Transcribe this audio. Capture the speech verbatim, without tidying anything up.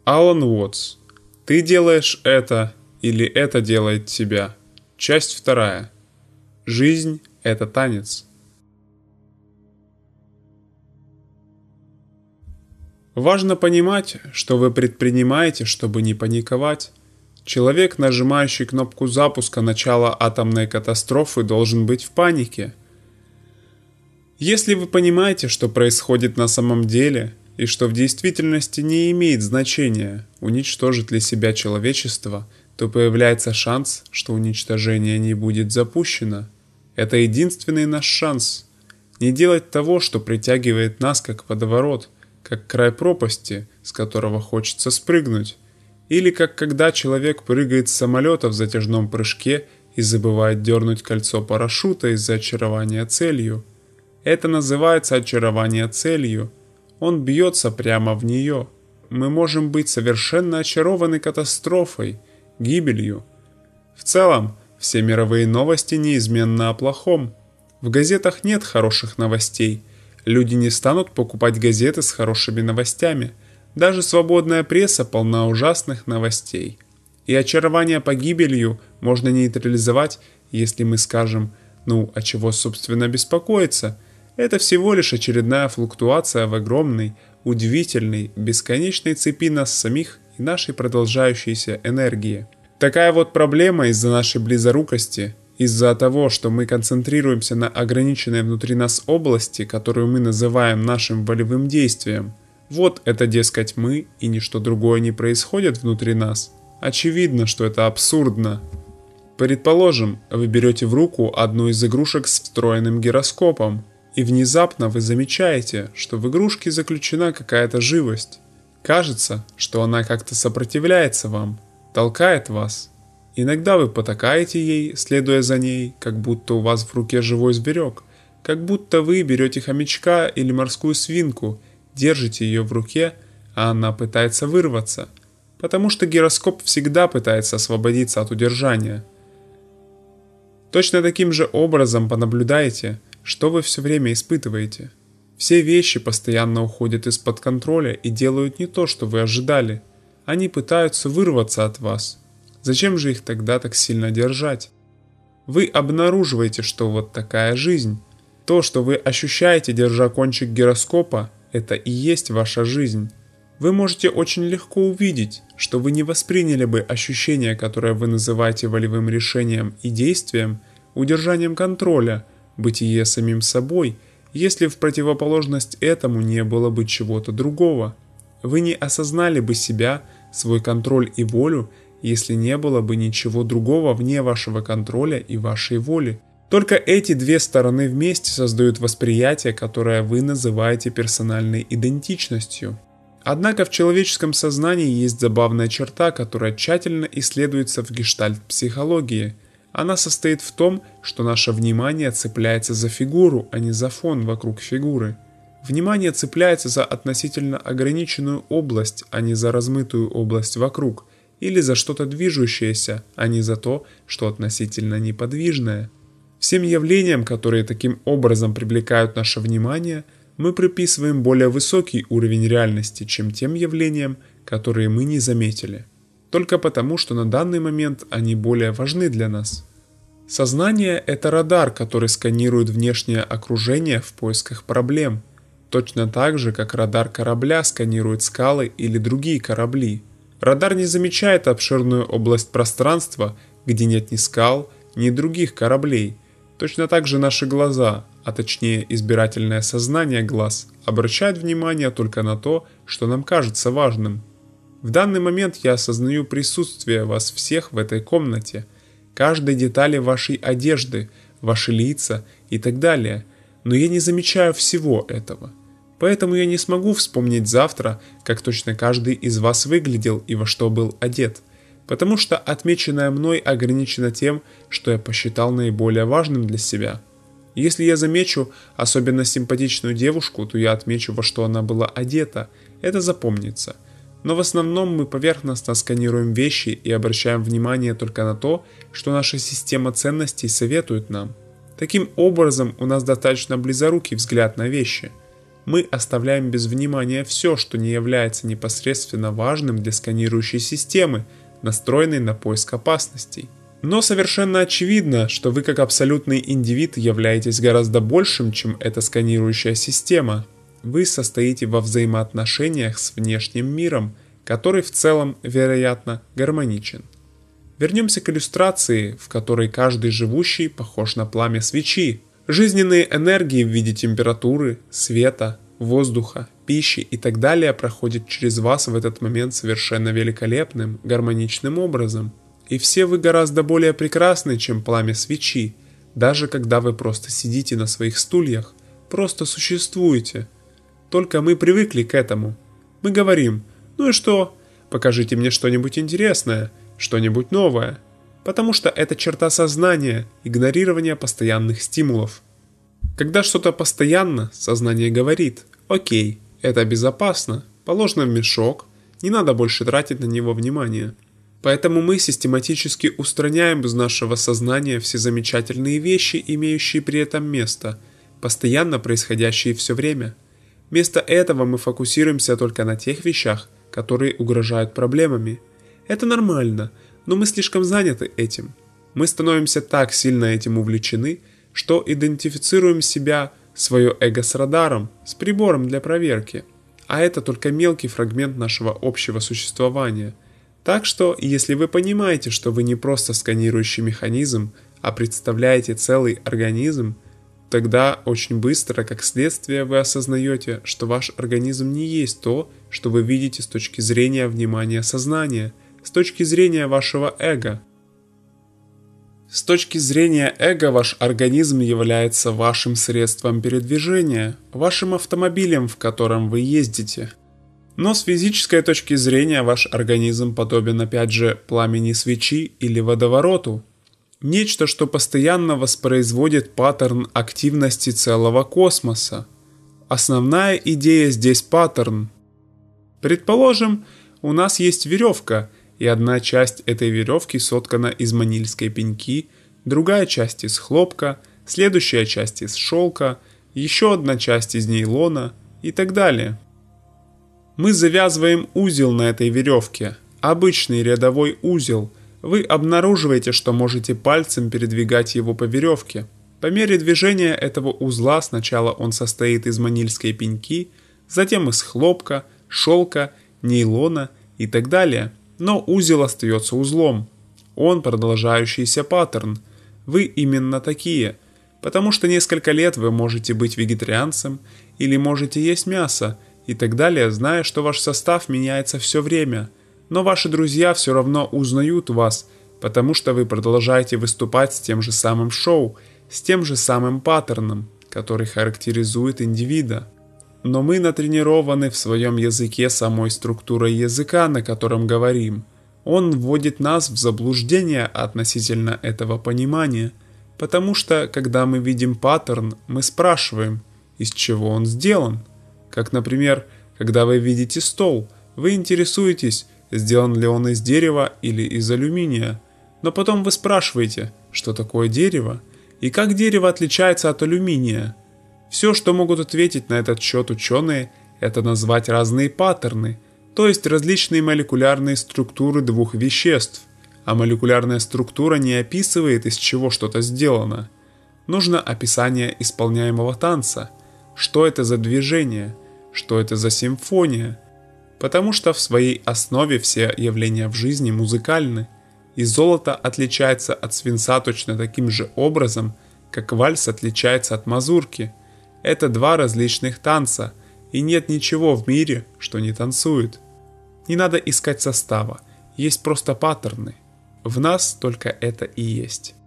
Алан Уотс. Ты делаешь это или это делает тебя? Часть вторая. Жизнь – это танец. Важно понимать, что вы предпринимаете, чтобы не паниковать. Человек, нажимающий кнопку запуска начала атомной катастрофы, должен быть в панике. Если вы понимаете, что происходит на самом деле, и что в действительности не имеет значения, уничтожит ли себя человечество, то появляется шанс, что уничтожение не будет запущено. Это единственный наш шанс. Не делать того, что притягивает нас как водоворот, как край пропасти, с которого хочется спрыгнуть. Или как когда человек прыгает с самолета в затяжном прыжке и забывает дернуть кольцо парашюта из-за очарования целью. Это называется очарование целью. Он бьется прямо в нее. Мы можем быть совершенно очарованы катастрофой, гибелью. В целом, все мировые новости неизменно о плохом. В газетах нет хороших новостей. Люди не станут покупать газеты с хорошими новостями. Даже свободная пресса полна ужасных новостей. И очарование погибелью можно нейтрализовать, если мы скажем: ну, а чего, собственно, беспокоиться? Это всего лишь очередная флуктуация в огромной, удивительной, бесконечной цепи нас самих и нашей продолжающейся энергии. Такая вот проблема из-за нашей близорукости, из-за того, что мы концентрируемся на ограниченной внутри нас области, которую мы называем нашим волевым действием. Вот это, дескать, мы, и ничто другое не происходит внутри нас. Очевидно, что это абсурдно. Предположим, вы берете в руку одну из игрушек с встроенным гироскопом, и внезапно вы замечаете, что в игрушке заключена какая-то живость. Кажется, что она как-то сопротивляется вам, толкает вас. Иногда вы потакаете ей, следуя за ней, как будто у вас в руке живой зверек, как будто вы берете хомячка или морскую свинку, держите ее в руке, а она пытается вырваться, потому что гироскоп всегда пытается освободиться от удержания. Точно таким же образом понаблюдайте, что вы все время испытываете. Все вещи постоянно уходят из-под контроля и делают не то, что вы ожидали. Они пытаются вырваться от вас. Зачем же их тогда так сильно держать? Вы обнаруживаете, что вот такая жизнь. То, что вы ощущаете, держа кончик гироскопа, это и есть ваша жизнь. Вы можете очень легко увидеть, что вы не восприняли бы ощущение, которое вы называете волевым решением и действием, удержанием контроля, бытие самим собой, если в противоположность этому не было бы чего-то другого. Вы не осознали бы себя, свой контроль и волю, если не было бы ничего другого вне вашего контроля и вашей воли. Только эти две стороны вместе создают восприятие, которое вы называете персональной идентичностью. Однако в человеческом сознании есть забавная черта, которая тщательно исследуется в гештальт-психологии. Она состоит в том, что наше внимание цепляется за фигуру, а не за фон вокруг фигуры. Внимание цепляется за относительно ограниченную область, а не за размытую область вокруг, или за что-то движущееся, а не за то, что относительно неподвижное. Всем явлениям, которые таким образом привлекают наше внимание, мы приписываем более высокий уровень реальности, чем тем явлениям, которые мы не заметили. Только потому, что на данный момент они более важны для нас. Сознание – это радар, который сканирует внешнее окружение в поисках проблем, точно так же, как радар корабля сканирует скалы или другие корабли. Радар не замечает обширную область пространства, где нет ни скал, ни других кораблей. Точно так же наши глаза, а точнее избирательное сознание глаз, обращают внимание только на то, что нам кажется важным. В данный момент я осознаю присутствие вас всех в этой комнате, каждой детали вашей одежды, ваши лица и так далее, но я не замечаю всего этого. Поэтому я не смогу вспомнить завтра, как точно каждый из вас выглядел и во что был одет, потому что отмеченное мной ограничено тем, что я посчитал наиболее важным для себя. Если я замечу особенно симпатичную девушку, то я отмечу, во что она была одета, это запомнится. Но в основном мы поверхностно сканируем вещи и обращаем внимание только на то, что наша система ценностей советует нам. Таким образом, у нас достаточно близорукий взгляд на вещи. Мы оставляем без внимания все, что не является непосредственно важным для сканирующей системы, настроенной на поиск опасностей. Но совершенно очевидно, что вы как абсолютный индивид являетесь гораздо большим, чем эта сканирующая система. Вы состоите во взаимоотношениях с внешним миром, который в целом, вероятно, гармоничен. Вернемся к иллюстрации, в которой каждый живущий похож на пламя свечи. Жизненные энергии в виде температуры, света, воздуха, пищи и так далее проходят через вас в этот момент совершенно великолепным, гармоничным образом. И все вы гораздо более прекрасны, чем пламя свечи, даже когда вы просто сидите на своих стульях, просто существуете. Только мы привыкли к этому. Мы говорим: ну и что? Покажите мне что-нибудь интересное, что-нибудь новое. Потому что это черта сознания, игнорирование постоянных стимулов. Когда что-то постоянно, сознание говорит: окей, это безопасно, положено в мешок, не надо больше тратить на него внимание. Поэтому мы систематически устраняем из нашего сознания все замечательные вещи, имеющие при этом место, постоянно происходящие все время. Вместо этого мы фокусируемся только на тех вещах, которые угрожают проблемами. Это нормально, но мы слишком заняты этим. Мы становимся так сильно этим увлечены, что идентифицируем себя, свое эго с радаром, с прибором для проверки. А это только мелкий фрагмент нашего общего существования. Так что, если вы понимаете, что вы не просто сканирующий механизм, а представляете целый организм, тогда очень быстро, как следствие, вы осознаете, что ваш организм не есть то, что вы видите с точки зрения внимания сознания, с точки зрения вашего эго. С точки зрения эго ваш организм является вашим средством передвижения, вашим автомобилем, в котором вы ездите. Но с физической точки зрения ваш организм подобен опять же пламени свечи или водовороту. Нечто, что постоянно воспроизводит паттерн активности целого космоса. Основная идея здесь паттерн. Предположим, у нас есть веревка, и одна часть этой веревки соткана из манильской пеньки, другая часть из хлопка, следующая часть из шелка, еще одна часть из нейлона и так далее. Мы завязываем узел на этой веревке, обычный рядовой узел. Вы обнаруживаете, что можете пальцем передвигать его по веревке. По мере движения этого узла сначала он состоит из манильской пеньки, затем из хлопка, шелка, нейлона и так далее. Но узел остается узлом. Он продолжающийся паттерн. Вы именно такие. Потому что несколько лет вы можете быть вегетарианцем или можете есть мясо и так далее, зная, что ваш состав меняется все время. Но ваши друзья все равно узнают вас, потому что вы продолжаете выступать с тем же самым шоу, с тем же самым паттерном, который характеризует индивида. Но мы натренированы в своем языке самой структурой языка, на котором говорим. Он вводит нас в заблуждение относительно этого понимания, потому что, когда мы видим паттерн, мы спрашиваем, из чего он сделан. Как, например, когда вы видите стол, вы интересуетесь, сделан ли он из дерева или из алюминия. Но потом вы спрашиваете, что такое дерево, и как дерево отличается от алюминия. Все, что могут ответить на этот счет ученые, это назвать разные паттерны, то есть различные молекулярные структуры двух веществ. А молекулярная структура не описывает, из чего что-то сделано. Нужно описание исполняемого танца. Что это за движение? Что это за симфония? Потому что в своей основе все явления в жизни музыкальны, и золото отличается от свинца точно таким же образом, как вальс отличается от мазурки. Это два различных танца, и нет ничего в мире, что не танцует. Не надо искать состава, есть просто паттерны. В нас только это и есть.